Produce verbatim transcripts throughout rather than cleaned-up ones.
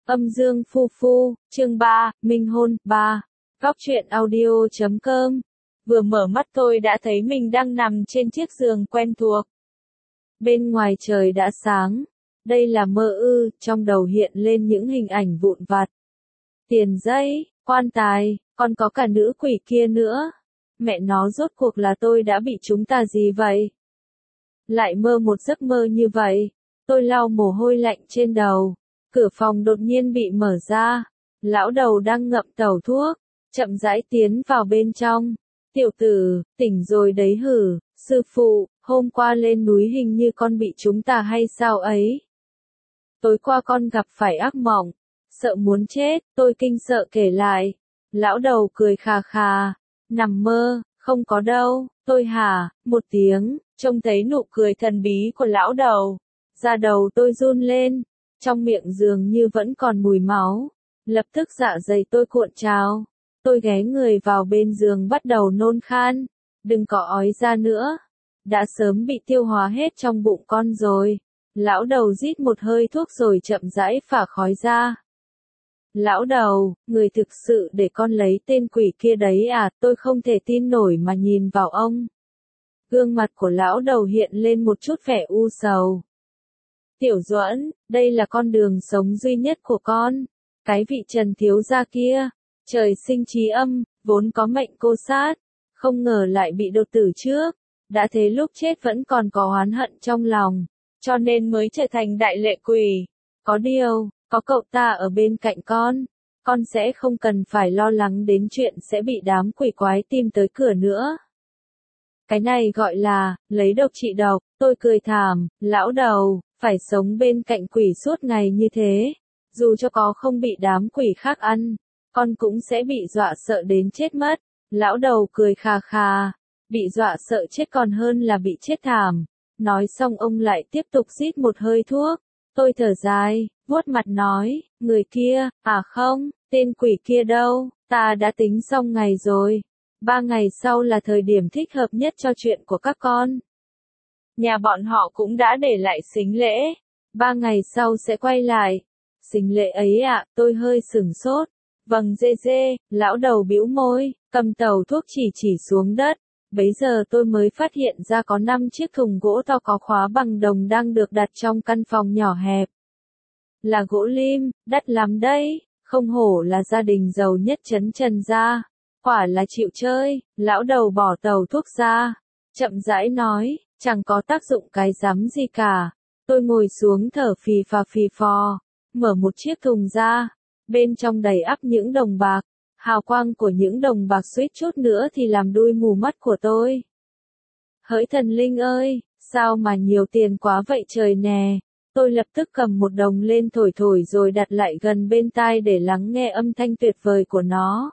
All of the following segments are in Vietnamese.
Âm dương phu phu, chương ba, minh hôn, ba. Góc truyện audio chấm com. Vừa mở mắt tôi đã thấy mình đang nằm trên chiếc giường quen thuộc. Bên ngoài trời đã sáng. Đây là mơ ư, trong đầu hiện lên những hình ảnh vụn vặt. Tiền giấy, quan tài, còn có cả nữ quỷ kia nữa. Mẹ nó rốt cuộc là tôi đã bị chúng ta gì vậy? Lại mơ một giấc mơ như vậy. Tôi lau mồ hôi lạnh trên đầu. Cửa phòng đột nhiên bị mở ra. Lão đầu đang ngậm tẩu thuốc, chậm rãi tiến vào bên trong. Tiểu tử, tỉnh rồi đấy hử, sư phụ, hôm qua lên núi hình như con bị chúng ta hay sao ấy? Tối qua con gặp phải ác mộng, sợ muốn chết, tôi kinh sợ kể lại. Lão đầu cười khà khà, nằm mơ, không có đâu, tôi hả, một tiếng, trông thấy nụ cười thần bí của lão đầu. Da đầu tôi run lên. Trong miệng dường như vẫn còn mùi máu. Lập tức dạ dày tôi cuộn trào. Tôi ghé người vào bên giường bắt đầu nôn khan. Đừng có ói ra nữa. Đã sớm bị tiêu hóa hết trong bụng con rồi. Lão đầu rít một hơi thuốc rồi chậm rãi phả khói ra. Lão đầu, người thực sự để con lấy tên quỷ kia đấy à? Tôi không thể tin nổi mà nhìn vào ông. Gương mặt của lão đầu hiện lên một chút vẻ u sầu. Tiểu Duẫn, đây là con đường sống duy nhất của con. Cái vị Trần thiếu gia kia, trời sinh trí âm, vốn có mệnh cô sát, không ngờ lại bị đột tử trước. Đã thế lúc chết vẫn còn có oán hận trong lòng, cho nên mới trở thành đại lệ quỷ. Có điều, có cậu ta ở bên cạnh con, con sẽ không cần phải lo lắng đến chuyện sẽ bị đám quỷ quái tìm tới cửa nữa. Cái này gọi là, lấy độc trị độc, tôi cười thảm, lão đầu. Phải sống bên cạnh quỷ suốt ngày như thế, dù cho có không bị đám quỷ khác ăn, con cũng sẽ bị dọa sợ đến chết mất. Lão đầu cười khà khà, bị dọa sợ chết còn hơn là bị chết thảm. Nói xong ông lại tiếp tục rít một hơi thuốc. Tôi thở dài, vuốt mặt nói, người kia, à không, tên quỷ kia đâu, ta đã tính xong ngày rồi. Ba ngày sau là thời điểm thích hợp nhất cho chuyện của các con. Nhà bọn họ cũng đã để lại sính lễ. Ba ngày sau sẽ quay lại. Sính lễ ấy ạ, à, tôi hơi sửng sốt. Vâng dê dê, lão đầu bĩu môi, cầm tàu thuốc chỉ chỉ xuống đất. Bấy giờ tôi mới phát hiện ra có năm chiếc thùng gỗ to có khóa bằng đồng đang được đặt trong căn phòng nhỏ hẹp. Là gỗ lim, đắt lắm đấy, không hổ là gia đình giàu nhất trấn Trần gia. Quả là chịu chơi, lão đầu bỏ tàu thuốc ra, chậm rãi nói. Chẳng có tác dụng cái rắm gì cả. Tôi ngồi xuống thở phì phà phì phò, mở một chiếc thùng ra, bên trong đầy ắp những đồng bạc, hào quang của những đồng bạc suýt chút nữa thì làm đui mù mắt của tôi. Hỡi thần linh ơi, sao mà nhiều tiền quá vậy trời nè. Tôi lập tức cầm một đồng lên thổi thổi rồi đặt lại gần bên tai để lắng nghe âm thanh tuyệt vời của nó.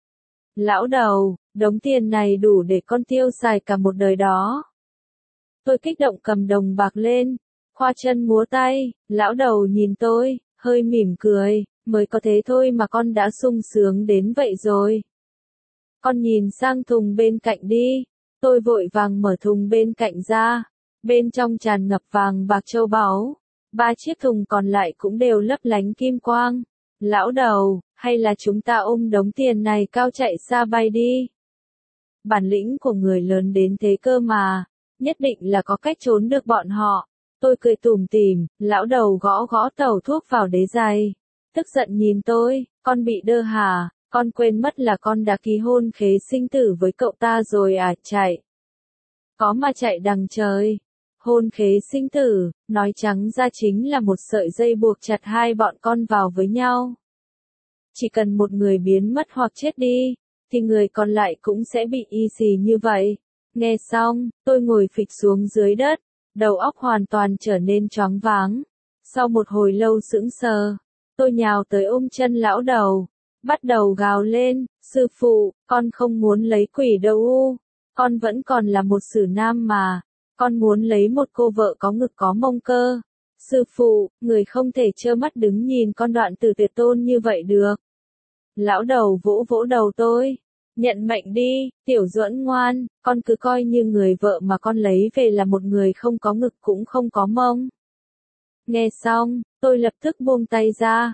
Lão đầu, đống tiền này đủ để con tiêu xài cả một đời đó. Tôi kích động cầm đồng bạc lên, khoa chân múa tay, lão đầu nhìn tôi, hơi mỉm cười, mới có thế thôi mà con đã sung sướng đến vậy rồi. Con nhìn sang thùng bên cạnh đi, tôi vội vàng mở thùng bên cạnh ra, bên trong tràn ngập vàng bạc châu báu, ba chiếc thùng còn lại cũng đều lấp lánh kim quang. Lão đầu, hay là chúng ta ôm đống tiền này cao chạy xa bay đi. Bản lĩnh của người lớn đến thế cơ mà. Nhất định là có cách trốn được bọn họ. Tôi cười tủm tỉm, lão đầu gõ gõ tàu thuốc vào đế giày. Tức giận nhìn tôi, con bị đơ hả, con quên mất là con đã ký hôn khế sinh tử với cậu ta rồi à, chạy. Có mà chạy đằng trời. Hôn khế sinh tử, nói trắng ra chính là một sợi dây buộc chặt hai bọn con vào với nhau. Chỉ cần một người biến mất hoặc chết đi, thì người còn lại cũng sẽ bị y xì như vậy. Nghe xong, tôi ngồi phịch xuống dưới đất, đầu óc hoàn toàn trở nên choáng váng. Sau một hồi lâu sững sờ, tôi nhào tới ôm chân lão đầu, bắt đầu gào lên, sư phụ, con không muốn lấy quỷ đâu u, con vẫn còn là một sử nam mà, con muốn lấy một cô vợ có ngực có mông cơ. Sư phụ, người không thể trơ mắt đứng nhìn con đoạn tử tuyệt tôn như vậy được. Lão đầu vỗ vỗ đầu tôi. Nhận mệnh đi, Tiểu Duẫn ngoan, con cứ coi như người vợ mà con lấy về là một người không có ngực cũng không có mông. Nghe xong, tôi lập tức buông tay ra.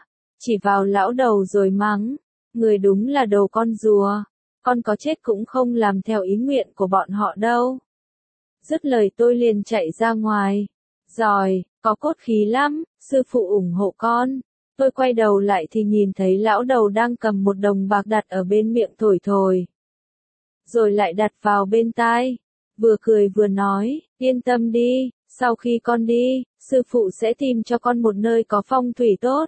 chỉ vào lão đầu rồi mắng, người đúng là đồ con rùa, con có chết cũng không làm theo ý nguyện của bọn họ đâu. Dứt lời tôi liền chạy ra ngoài. Giỏi, có cốt khí lắm, sư phụ ủng hộ con. Tôi quay đầu lại thì nhìn thấy lão đầu đang cầm một đồng bạc đặt ở bên miệng thổi thổi. Rồi lại đặt vào bên tai. Vừa cười vừa nói, yên tâm đi, sau khi con đi, sư phụ sẽ tìm cho con một nơi có phong thủy tốt.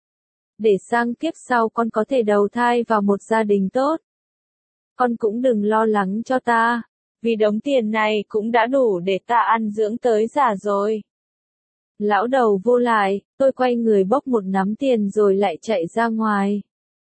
Để sang kiếp sau con có thể đầu thai vào một gia đình tốt. Con cũng đừng lo lắng cho ta, vì đống tiền này cũng đã đủ để ta ăn dưỡng tới già rồi. Lão đầu vô lại, tôi quay người bốc một nắm tiền rồi lại chạy ra ngoài.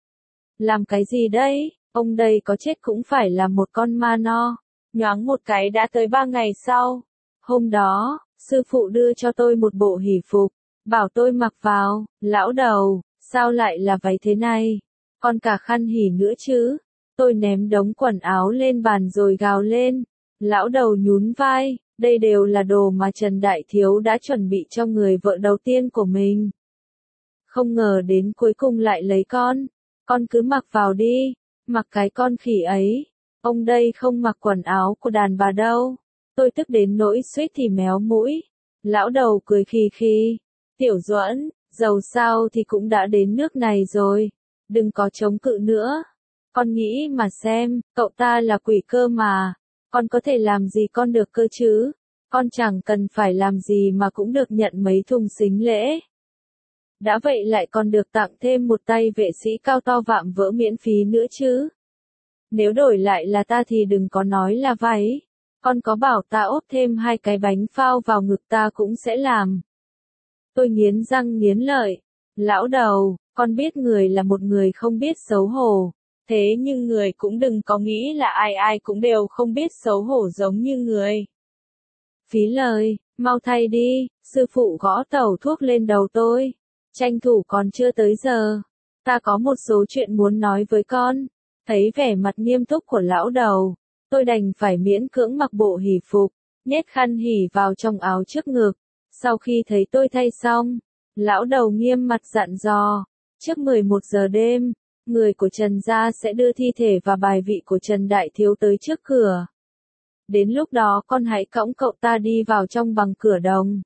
Làm cái gì đấy, ông đây có chết cũng phải là một con ma no. Nhoáng một cái đã tới ba ngày sau. Hôm đó, sư phụ đưa cho tôi một bộ hỷ phục, bảo tôi mặc vào. Lão đầu, sao lại là váy thế này? Còn cả khăn hỉ nữa chứ? Tôi ném đống quần áo lên bàn rồi gào lên. Lão đầu nhún vai, đây đều là đồ mà Trần Đại Thiếu đã chuẩn bị cho người vợ đầu tiên của mình. Không ngờ đến cuối cùng lại lấy con. Con cứ mặc vào đi, mặc cái con khỉ ấy. Ông đây không mặc quần áo của đàn bà đâu. Tôi tức đến nỗi suýt thì méo mũi. Lão đầu cười khì khì. Tiểu Duẫn, dầu sao thì cũng đã đến nước này rồi. Đừng có chống cự nữa. Con nghĩ mà xem, cậu ta là quỷ cơ mà. Con có thể làm gì con được cơ chứ? Con chẳng cần phải làm gì mà cũng được nhận mấy thùng sính lễ. Đã vậy lại còn được tặng thêm một tay vệ sĩ cao to vạm vỡ miễn phí nữa chứ. Nếu đổi lại là ta thì đừng có nói là váy. Con có bảo ta ốp thêm hai cái bánh phao vào ngực ta cũng sẽ làm. Tôi nghiến răng nghiến lợi. Lão đầu, con biết người là một người không biết xấu hổ. Thế nhưng người cũng đừng có nghĩ là ai ai cũng đều không biết xấu hổ giống như người. Phí lời, mau thay đi, sư phụ gõ tẩu thuốc lên đầu tôi. Tranh thủ còn chưa tới giờ. Ta có một số chuyện muốn nói với con. Thấy vẻ mặt nghiêm túc của lão đầu, tôi đành phải miễn cưỡng mặc bộ hỷ phục, nhét khăn hỉ vào trong áo trước ngực. Sau khi thấy tôi thay xong, lão đầu nghiêm mặt dặn dò, trước mười một giờ đêm, người của Trần gia sẽ đưa thi thể và bài vị của Trần Đại Thiếu tới trước cửa. Đến lúc đó con hãy cõng cậu ta đi vào trong bằng cửa đồng.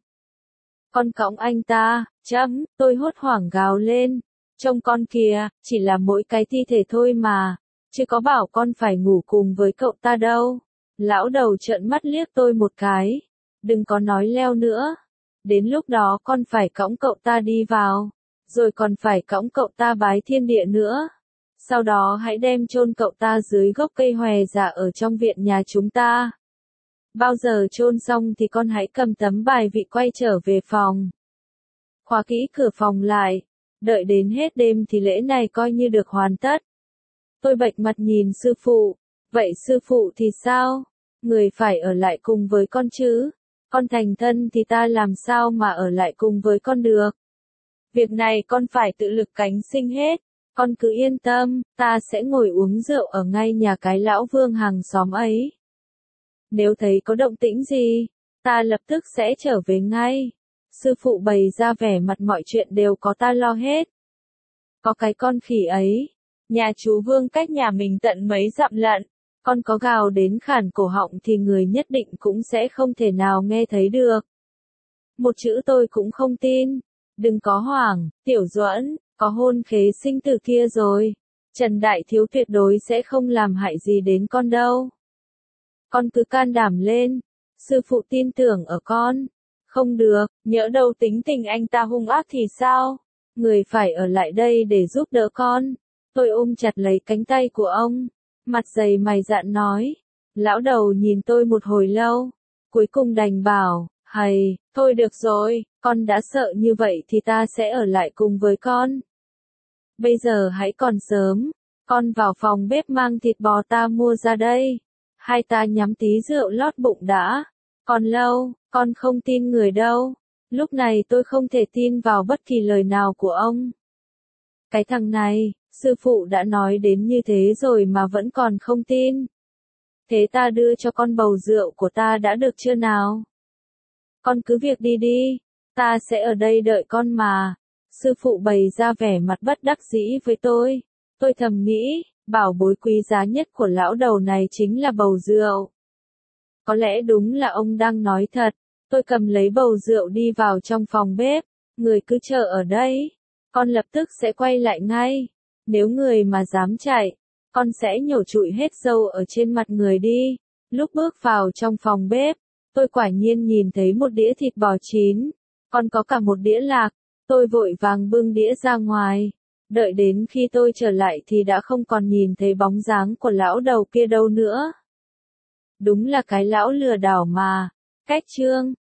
Con cõng anh ta, chấm, tôi hốt hoảng gào lên. Trông con kìa, chỉ là mỗi cái thi thể thôi mà, chứ có bảo con phải ngủ cùng với cậu ta đâu. Lão đầu trợn mắt liếc tôi một cái. Đừng có nói leo nữa. Đến lúc đó con phải cõng cậu ta đi vào. Rồi còn phải cõng cậu ta bái thiên địa nữa. Sau đó hãy đem chôn cậu ta dưới gốc cây hòe già ở trong viện nhà chúng ta. Bao giờ chôn xong thì con hãy cầm tấm bài vị quay trở về phòng. Khóa kỹ cửa phòng lại. Đợi đến hết đêm thì lễ này coi như được hoàn tất. Tôi bệch mặt nhìn sư phụ. Vậy sư phụ thì sao? Người phải ở lại cùng với con chứ. Con thành thân thì ta làm sao mà ở lại cùng với con được. Việc này con phải tự lực cánh sinh hết. Con cứ yên tâm, ta sẽ ngồi uống rượu ở ngay nhà cái lão Vương hàng xóm ấy. Nếu thấy có động tĩnh gì, ta lập tức sẽ trở về ngay. Sư phụ bày ra vẻ mặt mọi chuyện đều có ta lo hết. Có cái con khỉ ấy, nhà chú Vương cách nhà mình tận mấy dặm lận, con có gào đến khản cổ họng thì người nhất định cũng sẽ không thể nào nghe thấy được. Một chữ tôi cũng không tin. Đừng có hoảng, Tiểu Duẫn, có hôn khế sinh từ kia rồi. Trần Đại Thiếu tuyệt đối sẽ không làm hại gì đến con đâu. Con cứ can đảm lên, sư phụ tin tưởng ở con. Không được, nhỡ đâu tính tình anh ta hung ác thì sao? Người phải ở lại đây để giúp đỡ con. Tôi ôm chặt lấy cánh tay của ông, mặt dày mày dạn nói. Lão đầu nhìn tôi một hồi lâu, cuối cùng đành bảo, hầy, thôi được rồi, con đã sợ như vậy thì ta sẽ ở lại cùng với con. Bây giờ hãy còn sớm, con vào phòng bếp mang thịt bò ta mua ra đây. Hai ta nhắm tí rượu lót bụng đã. Còn lâu, con không tin người đâu. Lúc này tôi không thể tin vào bất kỳ lời nào của ông. Cái thằng này, sư phụ đã nói đến như thế rồi mà vẫn còn không tin. Thế ta đưa cho con bầu rượu của ta đã được chưa nào? Con cứ việc đi đi, ta sẽ ở đây đợi con mà. Sư phụ bày ra vẻ mặt bất đắc dĩ với tôi. Tôi thầm nghĩ, bảo bối quý giá nhất của lão đầu này chính là bầu rượu. Có lẽ đúng là ông đang nói thật. Tôi cầm lấy bầu rượu đi vào trong phòng bếp. Người cứ chờ ở đây. Con lập tức sẽ quay lại ngay. Nếu người mà dám chạy, con sẽ nhổ trụi hết râu ở trên mặt người đi. Lúc bước vào trong phòng bếp, tôi quả nhiên nhìn thấy một đĩa thịt bò chín. Còn có cả một đĩa lạc. Tôi vội vàng bưng đĩa ra ngoài. Đợi đến khi tôi trở lại thì đã không còn nhìn thấy bóng dáng của lão đầu kia đâu nữa. Đúng là cái lão lừa đảo mà. Cách chương